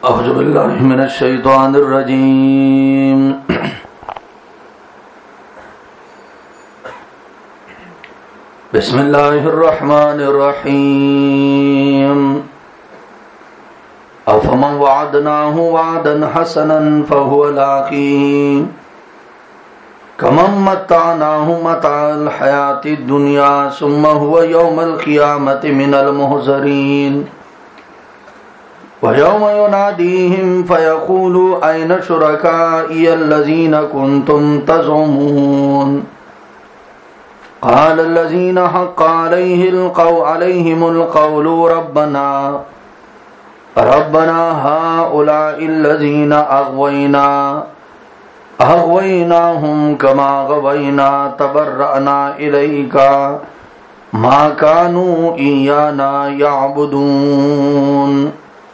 अऊज़ु बिल्लाहि मिनश शैतानिर रजीम। बिस्मिल्लाहिर रहमानिर रहीम। अफमन वअदनाहु वअदन हसनन फहुव लाक़ीहि कमन मत्तानाहु मताअल हयातिद दुनिया सुम्मा हुवा यौमल क़ियामति मिनल मुहज़रीन वयौम युनादीहिम फयक़ूलु अय्न शुरकाइयल्लज़ीना कुन्तुम तज़ुमून क़ालल्लज़ीना हक़्क़ अलैहिमुल क़ौलु रब्बना हाउलाइल्लज़ीना अग़वैनाहुम कमा ग़वैना तबर्रअना इलैका मा कानू इय्याना यअबुदून।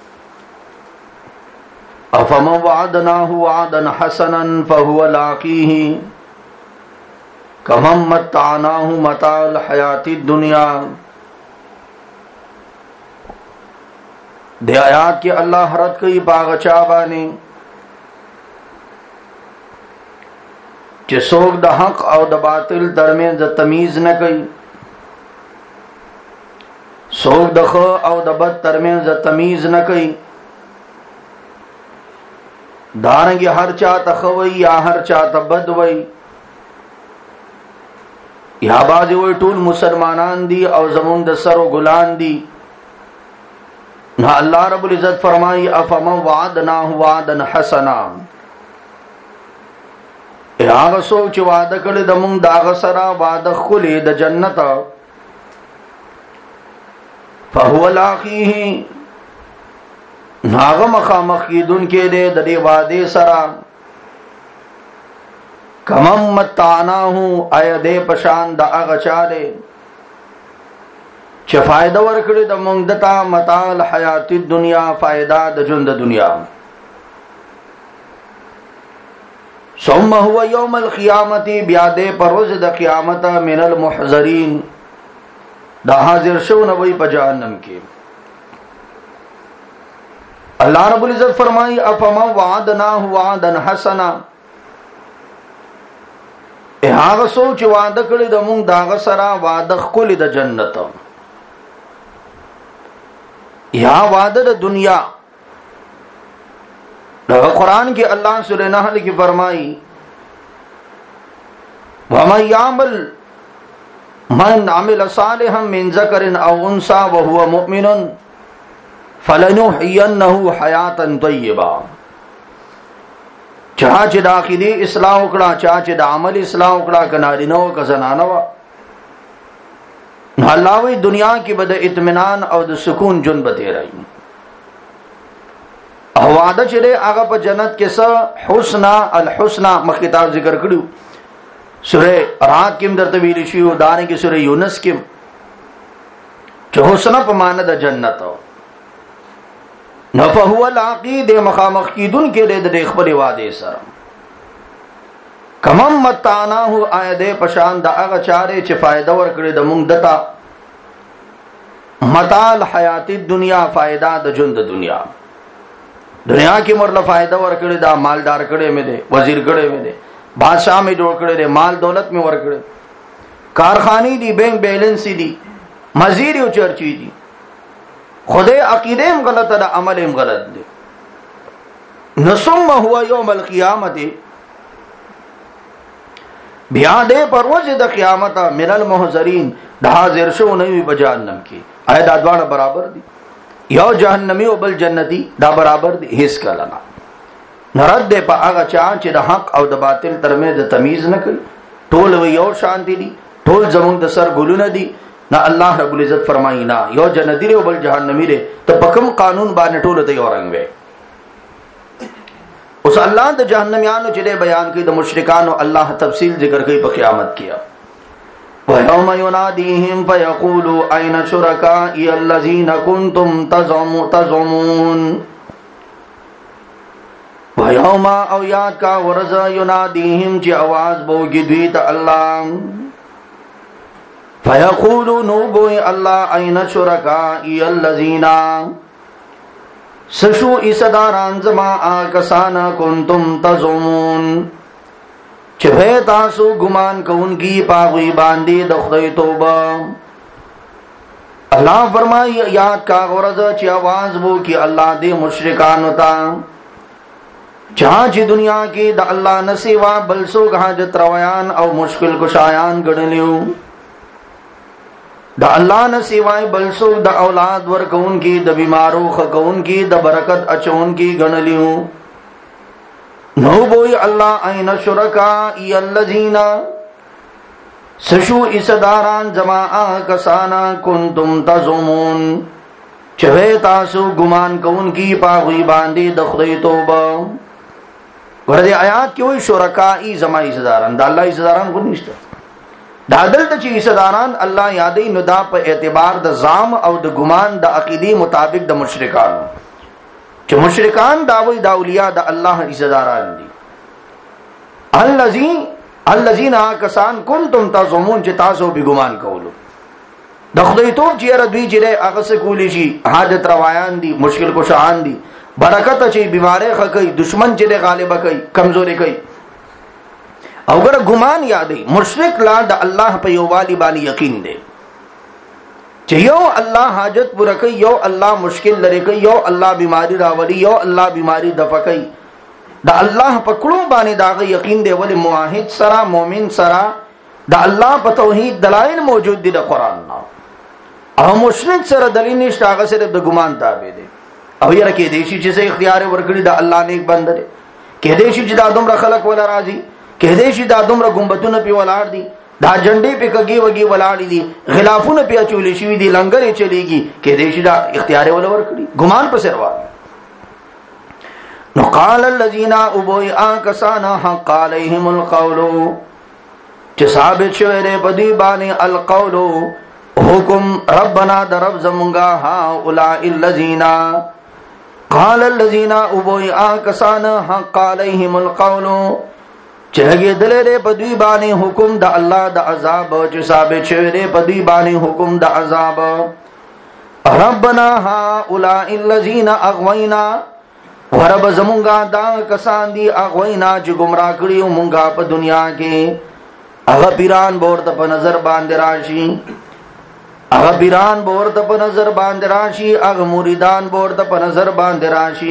अफमन वअदनाहु वअदन हसनन फहुव लाक़ीहि कमन मत्तानाहु मताअल हयातिद दुनिया। दे आयात के अल्लाह रद कई बागचा बानी जे सोग द हक और द बातिल दरमियान द तमीज न कई, सोग द ख और द बद दरमियान द तमीज न कई। दारंगी हर चात खवई या हर चात बद वई या बाजी वही टूल मुसलमानान दी और जमुन द सरो गुलान दी ना। अल्लाह रब्बुल इज्जत फरमाई अफमन वअदनाहु वअदन हसना। आग सोच वाद कड़े दमुंग दाग सरा वाद खुले द जन्नत फहुव लाक़ीहि नाग मखामख की दुन के दे दरे वादे सरा कमम मत्तानाहु आयदे पशान द अगचारे च फायदा वर्कड़े द मुंगदता मताल हयातिद दुनिया फायदा द जुंद दुनिया। सुम्मा हुवा यौमल क़ियामति ब्यादे परवज़ द क़ियामत मिनल मुहज़रीन द हाजिर शो नवई पजहन्नम के। अल्लाह रब्बुल इज्जत फरमाई अफमन वअदनाहु वअदन हसना। हाग सोच वाद कड़े द मुंग दाग सरा वाद खुल द जन्नत या वाद द दुनिया। कुरान के अल्लाह सूरह नहल की फरमाई वमन यामल मन आमिल सालिहन मिन ज़करिन औ उन्सा व हुवा मुमिनुन फलनुहयिन्नहु हयातन तय्यबा। चाच दाखिली इस्लाह उकड़ा चाच द अमल इस्लाह उकड़ा कनारिनो का जनानवा अल्लाह दुनिया की बद इत्मीनान और सुकून जुन बते रही वादा चले आगा पर जन्नत के स हुस्ना अल हुस्ना मखिताब जिक्र करू सूरह रात किम दर तवील शियो दाने की सूरह यूनुस किम जो हुस्ना पमाना द जन्नत न फहुव लाक़ी दे मखामख की दुन के दे देख पर वादे सर कमम मत्तानाहु आयदे पशान द अगचारे च फायदा वर्कड़े द मुंगदता मताल हयातिद दुनिया फायदा द जुंद दुनिया। दुनिया की मोरला फायदा वर्कड़े दा मालदार कड़े में दे, वजीर कड़े में दे, बादशाह में जोड़ कड़े दे, माल दौलत में वर्कड़े, कारखानी दी, बैंक बैलेंसी दी, मजीरी उचर्ची दी, खुदे अकीदे में गलत दा अमल में गलत दे। नसुम्मा हुआ यौमल क़ियामति ब्यादे परवज़ द क़ियामत मिनल मुहज़रीन हाज़िर शो नवी बजहन्नम की। आय दादवाना बराबर दी यो जहन्नमी ओ बल जन्नती दा बराबर दी हिस कलना नरद दे पा आगा चांच द हक और द बातिल तरमे द तमीज न करी टोल वही और शांति दी टोल जमुन द सर गुलु न दी ना। अल्लाह रब्बुल इज्जत फरमाई ना यो जन्नती रे ओ बल जहन्नमी रे तो पकम कानून बाने टोल ते औरंग वे उस अल्लाह द जहन्नमियानो चिले बयान की द मुशरिकानो अल्लाह तफसील जिक्र कई प क़यामत किया। वयौम युनादीहिम फयक़ूलु अय्न शुरकाइयल्लज़ीना कुन्तुम तज़ुमून। वयौम औ याद का वरज़ युनादीहिम ची आवाज बोगी द्वीत अल्लाह फयक़ूलु नूबोए अल्लाह अय्न शुरकाइयल्लज़ीना سشو ایصداران زما آکسانا کنتم تزعمون چه تاسو گمان کونکی پاغوی باندی دخدای توبہ. اللہ فرمائی یاد کا غرض چی آواز بو کی اللہ دے مشرکانو تا جہاں چی دنیا کی دا اللہ نسیوا بلسوک حاجت رویان او مشکل کشایان گڑلیو، دا اللہ نسیوائے بلسوک دا اولاد ورکون کی، دا بیمارو خکون کی، دا برکت اچون کی گڑلیو. نو بوئی اللہ این شرکائی الذین سشو اسداران زما کسانا کنتم تزعمون چوے تاسو گمان کون کی پاغوی باندی دخدی توبہ. گردی آیات کی ہوئی شرکائی زما اسداران، دا اللہ اسداران کو نشتا، دا دلتا چی اسداران اللہ یادی نو دا پا اعتبار دا زام او دا گمان دا عقیدی مطابق دا مشرکان چی مشرکان داوی دا اولیاء دا اللہ اسداران دی. الذین آکسان کنتم تزعمون چی تاسو بی گمان کولو دا خدای توب چی اردوی چی رے اغس کولی چی حاجت روایان دی، مشکل کشان دی، برکت چی بیمارے خکی، دشمن چی رے غالب کئی، کمزوری کئی. اگر گمان یادی مشرک لا دا اللہ پہ یوالی بالی یقین دے چی یو اللہ حاجت پورا کئی، یو اللہ مشکل لرے کئی، یو اللہ بیماری راولی، یو اللہ بیماری دفع کئی. دا اللہ پکڑوں بانے داغ یقین دے ولی معاہد سرا مومن سرا دا اللہ پا توحید دلائل موجود دی دا قرآن نا. او مشرک سرا دلیل نشت آغا صرف دا گمان تابے دے. او یہ رکھے دیشی چیزے اختیار ورکڑی دا اللہ نیک بندر کہ دیشی چی دا دمرا خلق والا راضی، کہ دیشی دا دمرا گمبتون پی والار دی، دا جنڈے پی کگی وگی والاری دی، غلافون پی اچولی شوی دی، لنگر چلے گی، کہ دیشی دا اختیار والا ورکڑی گمان پا سروا. نقال الذین ابوئی آکسانا حق علیہم القولو چی ثابت شوئرے پدی بانی القولو حکم ربنا در رب زمونگا هؤلاء الذین قال الذین ابوئی آکسانا حق علیہم القولو چی لگی دلے پدی بانی حکم دا اللہ دا عذاب چی ثابت شوئرے پدی بانی حکم دا عذاب. ربنا هؤلاء الذین اغوینا ورب زمونگا دا کسان دی اغوینا چی گمراہ کریو مونگا پا دنیا کے. اغا پیران بورتا پا نظر باندراشی، اغا پیران بورتا پا نظر باندراشی، اغا موریدان بورتا پا نظر باندراشی.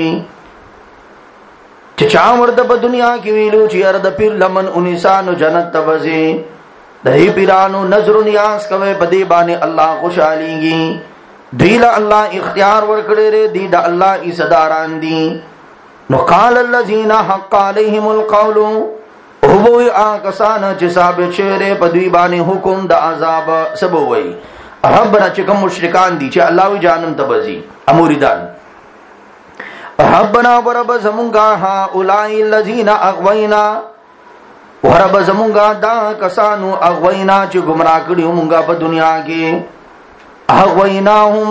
چچا ورد پا دنیا کی ویلو چی ارد پیر لمن انسانو جنت تبزی دہی پیرانو نظر نیاز کوئے پا دی بانے اللہ خوش آلیگی. دیلا اللہ اختیار ورکڑے رے دی دا اللہ اسداران دی. نو قال الذین حق علیہم القول ہوئی آکسانا چی ثابت شعرے پدوی بانی حکم دا عذاب سبوئی. ربنا چکم مشرکان دی چی اللہ وی جانم تبزی اموریدان. ربنا ورب زمونگا هؤلاء الذین اغوینا ورب زمونگا دا کسانو اغوینا چی گمراہ کری مونگا پا دنیا کے. اغویناہم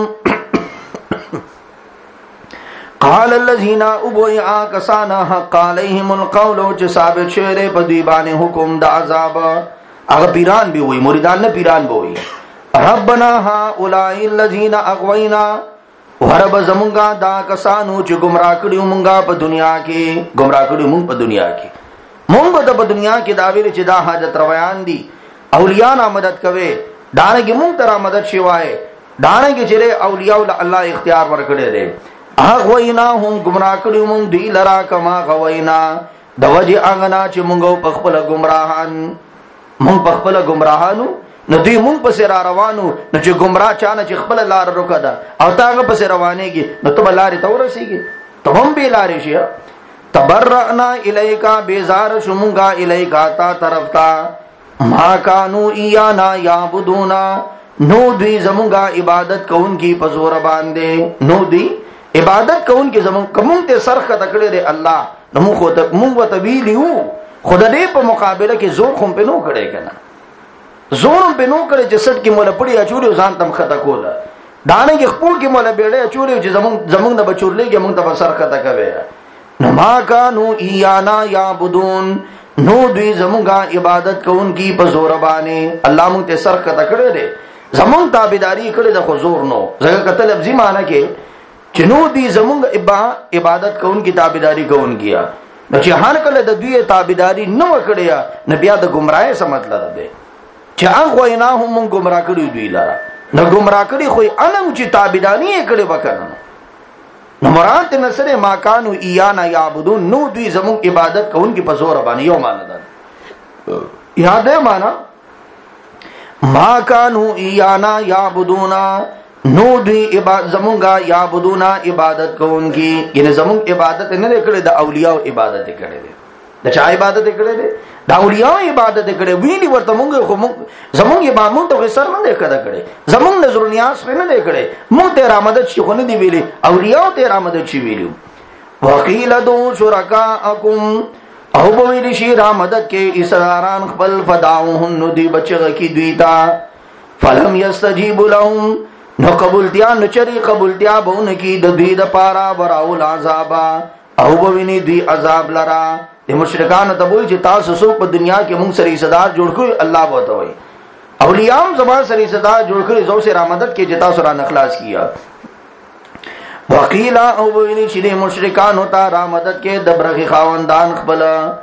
قال الذین ابوئی آکسانا حق علیہم القول چی ثابت شعرے پدوی بانے حکم دا عذاب. اگر پیران بھی ہوئی مریدان نے پیران بھی ہوئی. ربنا هؤلاء الذین اغوینا ورب زمونگا دا کسانو چی گمراہ کری مونگا پا دنیا کے، گمراہ کری مونگ پا دنیا کے. مونگ پا دنیا کے داویر چی دا حاجت رویان دی اولیاء نا مدد کوئے دانگی مونگ ترا مدد شوائے دانگی چرے اولیاء اللہ اختیار ورکڑے دے. اغویناہم گمراہ کری مونگ دی لرا کما غوینا دوجی آنگنا چی مونگو پخپل گمراہان مونگ پخپل گمراہانو نو دی مونگ پس را روانو نو چی گمراہ چانا چی خپل لار رکا دا او تاگا پس روانے گی نو تب لاری تورسی گی تب ہم بھی لاری شیا. تبرعنا الیکا بیزار شمونگا الیکا تا طرف تا ما کانو ایانا یعبدونا نو دی زمونگا عبادت کون کی پزور باندے. نو دی عبادت کون کی زمونگ کمونگ تے سرخ تکڑے دے اللہ نمو خود مونگ و طبیلی ہو خدا دے پا مقابلہ کی زور خون پہ نو کڑے کنا زورم پہ نو کڑے جسد کی مولا پڑی اچوری زان تم خطا کولا دانے کی خپول کی مولا بیڑے اچوری جی زمونگ نبا چور لے گیا مونگ تبا سر خطا کوئے. نما کانو ایانا یعبدون نو دوی زمونگا عبادت کون کی پا زور بانے اللہ مونگ تے سر خطا کڑے دے زمونگ تابداری کڑے دا خو زور نو زگر کا طلب زی مانا کہ چنو دی زمونږ عبادت کون کی تابعداری کون کیا نو چې هر کله د دوی تابعداری نه وکړیا نو بیا د گمراهی څه مطلب دی چې هغه وینا هم گمراه کړی دوی لاره نو گمراه کړي خو انم چې تابعداري یې کړي وکړه نو مراد نه سره ما کانوا ایانا یعبدون نو دوی زمون عبادت کوونکی په زور باندې یو معنا ده یاد ہے معنا ما کانوا ایانا یعبدون نو دوی زمونږه یعبدون عبادت کوونکی یعنی زمون عبادت نه کړي د اولیاء عبادت کړي دي د چا عبادت کړي دي د اولیاء عبادت کړي ویلی ورته مونږ خو زمونږ عبادت ته سر نه کړي زمونږ نظر نیاز نه کړي مونږ ته را مدد شي خو نه دی ویلي اولیاء ته را مدد شي ویلو وقیل دو شرکاءکم او بویلی شي را مدد کې اسراران خپل فداوهن دی بچغه کی دوی تا فلم یستجیب لهم نو قبولتیا نچری قبولتیا بون کی د دوی د پارا وراول عذابا او بوینی دوی عذاب لرا د مشرکان ته وایي چې تاسو سو په دنیا کې مونږ سره صدار جوړ کړو الله وته وایي اولیاء زما سره صدار جوړ کړی زو سره مدد کې چې تاسو را نخلاص کیا وقیل او ویلی چې مشرکان ہوتا را مدد کې د برخي خاوندان خپل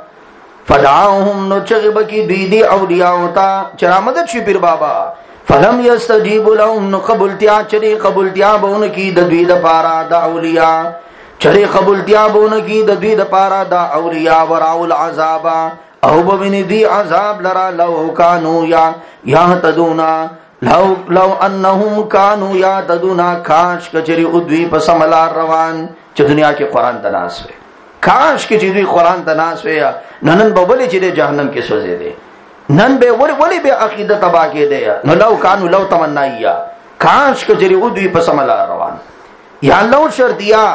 فدعوهم نو چغب کی دی اولیاء ہوتا چې را مدد شي پیر بابا فلم یستجیب لهم نو قبولتیا چری قبولتیا بون کی د دوی د پارا د اولیاء چری قبولتیا بون کی د دوی د پارا دا اولیاء وراول عذاب او بوینی دی عذاب لرا لو کانوا یهتدونا لو انهم کانوا یهتدونا کاش کچری ادوی په سملار روان چې دنیا کې قران تناس وي کاش کې چې دوی قران تناس وي نن بوبلې چې د جهنم کې سوځي دي نن به ولی به عقیده تبا کې دي نو لو کانوا لو تمنایا کاش کچری ادوی په سملار روان یا لو شرطیا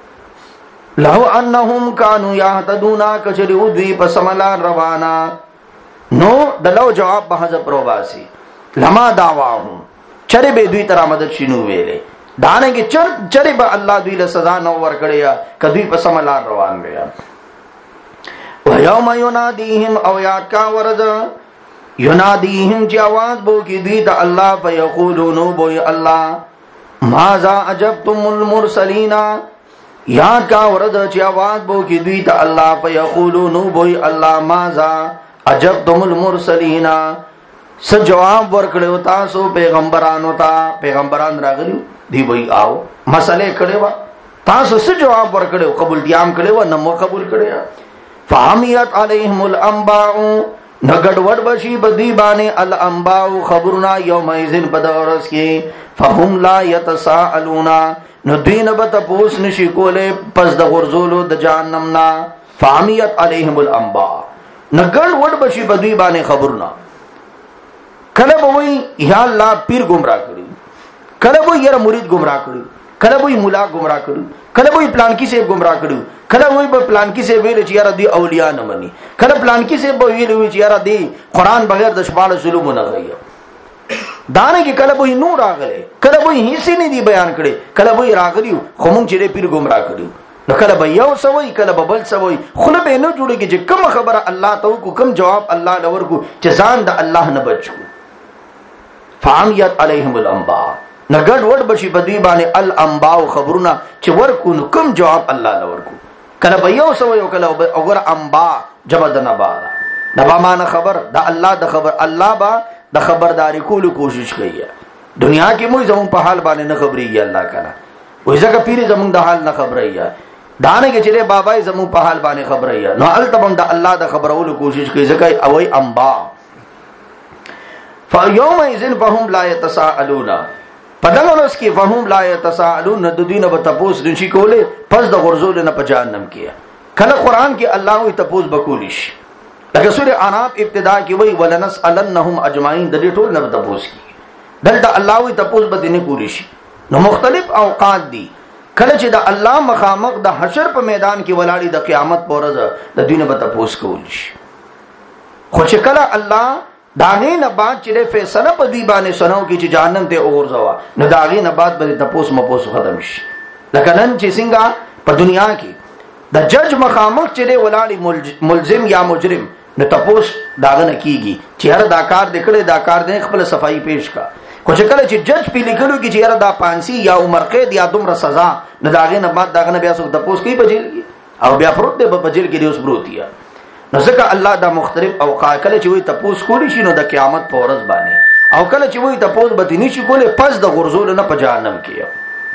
لو انهم كانوا يهتدون کچری ودوی په سملار روانا نو د لو جواب به حذف روباسي لما دعواهم چرې به دوی تر مدد شنو ویلې دانه کې چرې به الله دوی له سزا نو ور کړیا کدی په سملار روان ویا و یوم ینادیهم او یاد کا ورد ینادیهم چې आवाज بو کې دوی ته الله فیقولون بو الله ماذا عجبتم المرسلین یاد کا ورد چې आवाज بو کې دوی ته الله فیقولون بوئی الله ماذا عجبتم المرسلین س جواب ورکړو تاسو پیغمبرانو ته پیغمبران راغلي دی وای آو مسئله کړي وا تاسو س جواب ورکړو قبول دیام کړي وا نو قبول کړي فهمیت علیهم الانباء نګډ وډ بشي بدی باندې الانباء خبرنا یومئذ بدورس کې فهم لا يتساءلون نو دین به تاسو نشي کوله پس د غرزولو د جهنم نا فامیت علیهم الانباء نګړ وډ بشي بدوی باندې خبرنا کله به وی یا الله پیر گمراه کړي کله به یره مرید گمراه کړي کله به مولا گمراه کړي کله به پلان کی سے گمراه کړي کله وی به پلان کی سے ویل چې یاره دی اولیاء نه مني کله پلان کی سے به ویل چې یاره دی قران بغیر د شپاله ظلم نه غي دانه کې کله به نور راغله کله به هیڅ نه دی بیان کړي کله به راغلی خو مونږ چې پیر گمراه کړي نو کله به یو سوي کله به بل سوي خله به نه جوړيږي چې کوم خبره الله ته کو کوم جواب الله لور کو چې ځان د الله نه بچو فامیت علیهم الانباء نګډ وډ بشي بدی باندې الانباء خبرونه چې ورکو نو کوم جواب الله لور کو کله به یو سوي او کله وګور انباء جمع د نبا نبا معنا خبر د الله د خبر الله با د خبرداري کولو کوشش کوي دنیا کې موږ زمون په حال باندې نه خبري الله کنه وای ځکه پیر زمون د حال نه خبري دانه کې چې بابا زمون په حال باندې خبري نو التبم د الله د خبرولو کوشش کوي ځکه اوي انبا فيوم اذن فهم لا يتساءلون پدغلوس کې فهم لا يتساءلون د دینه به تپوس نشي کوله پس د غرزول نه په جهنم کې کله قران کې الله وي تپوس بکولیش لکه سوره انعام ابتدا کې وای ولنسالنهم اجمعين د دې ټول نه تپوس کی دلته الله وي تپوس به دینه کولیش نو مختلف اوقات دي کله چې د الله مخامخ د حشر په میدان کې ولاړی د قیامت پر ورځ د دینه به تپوس کولیش خو چې کله الله داغه نه بعد چې فیصله په دی باندې سنو کې چې جهنم ته اورځوا نو داغه نه بعد به تپوس مپوس ختم شي لکه نن چې څنګه په دنیا کې د جج مخامخ چې ولاړی ملزم یا مجرم نو تپوس داغه نه کیږي چې هر دا کار دکړه دا کار دې خپل صفائی پیش کا خو چې کله چې جج پی لیکلو کې چې یاره دا پانسی یا عمر قید یا دومره سزا نه داغه نه بعد داغه نه بیا څوک تپوس کوي په جیل کې او بیا پروت دی په جیل کې دی اوس پروت یا نو ځکه الله دا مختلف اوقات کله چې وي تپوس کولی شي نو د قیامت په ورځ باندې او کله چې وي تپوس به دي نشي کولی پس د غرزول نه په جهنم کې.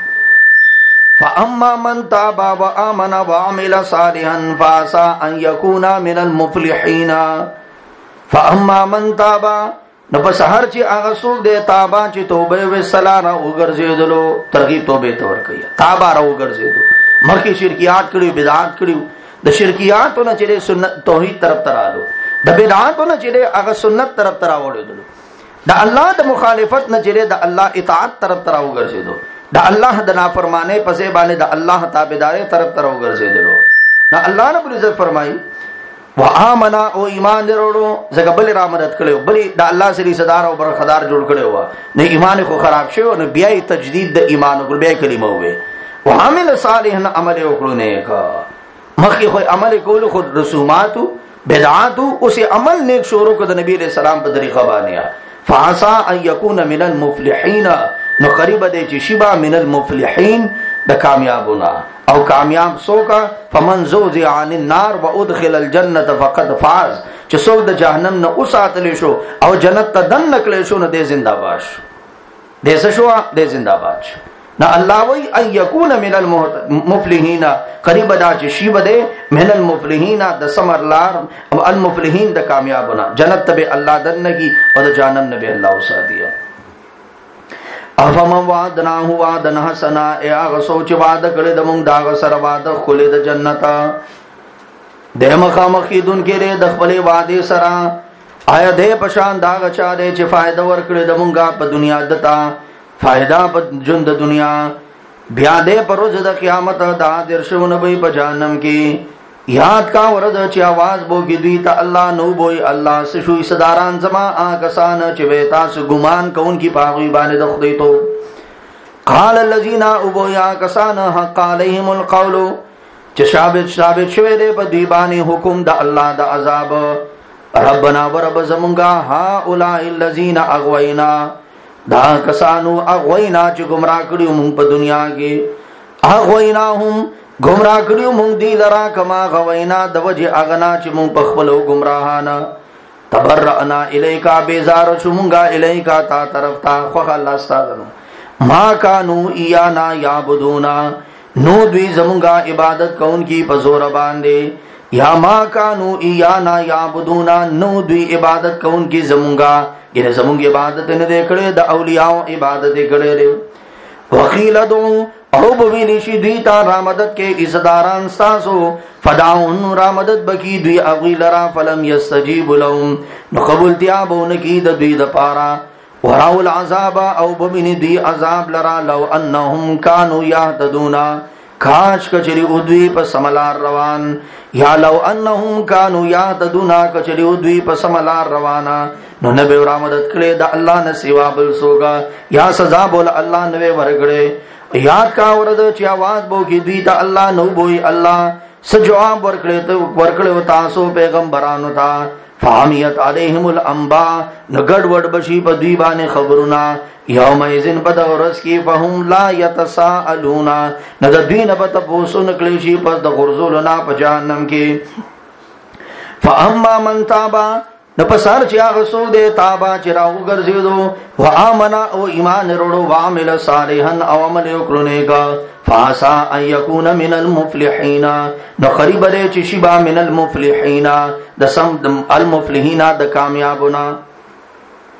فاما من تاب وامن وعمل صالحا فعسى ان يكون من المفلحين. فاما من تاب نو پس هر چې هغه څوک دی تابا چې توبه وسلانه وګرځیدلو ترغیب توبه تور کوي تابا را وګرځیدو مخکې شرکیات کړي بدعات کړي د شرکیاتو نه چې سنت توحید طرف ترالو د بدعاتو نه چې هغه سنت طرف تراوړل د الله د مخالفت نه چې د الله اطاعت طرف تراو ګرځیدو د الله د نافرمانه پسې باندې د الله تابعداري طرف تراو ګرځیدلو نو الله رب العزت فرمایي وآمنا او ایمان وروړو زګ بل را مدد کړو بل د الله سری صدار او برخدار جوړ کړو نه ایمان خو خراب شو نو بیا تجدید د ایمان او بیا کلمه وې وعمل صالحا عمل وکړو نه کا مخکې خو عمل کول خو رسومات بدعات اوس عمل نیک شروع کړ د نبی رسول الله په طریقه باندې فعسى ان يكون من المفلحين نو قریب دی چې شبا من المفلحين د کامیابونا او کامیاب سوکا فمن زوزع عن النار وادخل الجنه فقد فاز چې څوک د جهنم نه اوساتل شو او جنت ته دن نکړل شو نو د زنده‌باد دې څه شو د زنده‌باد نو الله وی ان يكون من المفلحين قریب دا چې شیب دی من المفلحين د سمرلار او المفلحين د کامیابونا جنت ته الله دن کی او د جهنم نه به الله اوساتیا. افمن وعدناه وعدن حسنا اغه سوچ وعده کړي د مونږ دا سره وعده خولې د جنت د مخامخیدون کې د خپل وعده سره آیا د پشان دا غچا دې چې فائدہ ورکړي د مونږه په دنیا دتا فائدہ په ژوند د دنیا بیا دې پروز د قیامت دا درشونه به په جهنم کې یاد کا ورځ چې आवाज بوګي دوی ته الله نو بوئی الله سشوي صداران زما آکسان چې وې تاسو ګمان کوون کی پاغوي باندې د خدای ته قال الذين ابويا کسان حق عليهم القول چې ثابت شوه دې په دی باندې حکم د الله د عذاب ربنا ورب زمونږه ها اولئک الذين اغوينا دا کسانو اغوينا چې گمراه کړیو مونږ په دنیا کې اغويناهم گمراه کړیو مونږ دی لرا کما غوینا د وجه اغنا چې مونږ په خپلو گمراهانا تبرأنا الیکا بیزار شو مونږه الیکا تا طرف تا خو الله استادنو ما کانو ایانا یعبدونا نو دوی زمونږه عبادت کون کی په زور باندې یا ما کانو ایانا یعبدونا نو دوی عبادت کون کی زمونږه ینه زمونږه عبادت نه کړي د اولیاء عبادت کړي وقیل دو او بویلی شی دوی تا رامدد کے ازداران ساسو فداؤن رامدد بکی دوی اغوی لرا فلم یستجیب لهم نو قبولتیا بونکی دا دوی دا پارا وراو العذاب او ببینی دوی عذاب لرا لو انهم کانو یهتدونا کاش کچری ادوی پا سملار روان یا لو انهم کانو یهتدونا کچری ادوی پا سملار روانا نو نبی رامدد کلے دا اللہ نسیوا بلسوگا یا سزا بولا اللہ نبی ورگڑے یاد کا ورد چې आवाज بو کی دوی ته الله نو بوئی الله سجواب ورکړو تاسو پیغمبرانو ته فامیت علیهم الانباء نګډ وډ بشي په دوی باندې خبرونه یوم یذن بدورس کی فهم لا یتساءلون نو د دوی نه پته پوسو نکلی شي پس د غرزولنا په جهنم کې فاما من تابا نو پسار چې هغه سو دې تابا چې راو ګرځیدو و امنا او ایمان وروړو وعمل صالحا او عمل وکړنهګا فاسا ان يكون من المفلحين نو قریب دې چې شبا من المفلحين د سم المفلحين د کامیابونه